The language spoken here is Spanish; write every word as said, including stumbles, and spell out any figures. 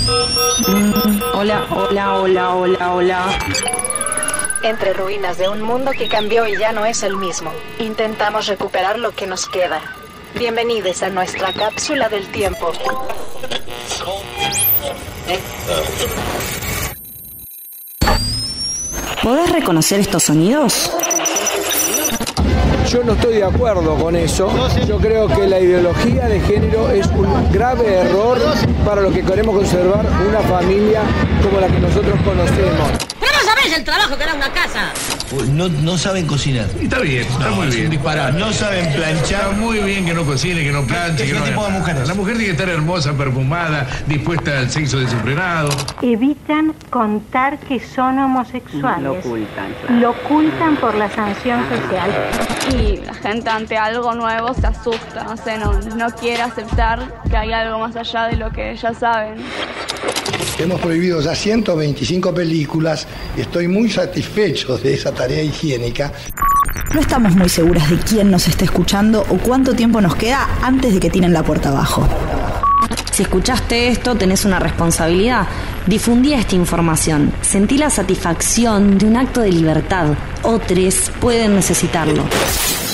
Mm, hola, hola, hola, hola, hola. Entre ruinas de un mundo que cambió y ya no es el mismo, intentamos recuperar lo que nos queda. Bienvenidos a nuestra cápsula del tiempo. ¿Podés reconocer estos sonidos? Yo no estoy de acuerdo con eso. Yo creo que la ideología de género es un grave error para lo que queremos conservar una familia como la que nosotros conocemos. ¡Pero no sabés el trabajo que da una casa! No, no saben cocinar. Está bien, está no, muy bien. Disparar. No saben planchar. Está muy bien que no cocine, que no planche. ¿Qué que no tipo de mujeres? La mujer tiene que estar hermosa, perfumada, dispuesta al sexo desenfrenado. Evitan contar que son homosexuales. Lo ocultan. Claro. Lo ocultan por la sanción social. Y la gente ante algo nuevo se asusta, no sé, no, no quiere aceptar que hay algo más allá de lo que ya saben. Hemos prohibido ya ciento veinticinco películas y estoy muy satisfecho de esa tarea higiénica. No estamos muy seguras de quién nos está escuchando o cuánto tiempo nos queda antes de que tiren la puerta abajo. Si escuchaste esto, tenés una responsabilidad. Difundí esta información. Sentí la satisfacción de un acto de libertad. Otros pueden necesitarlo.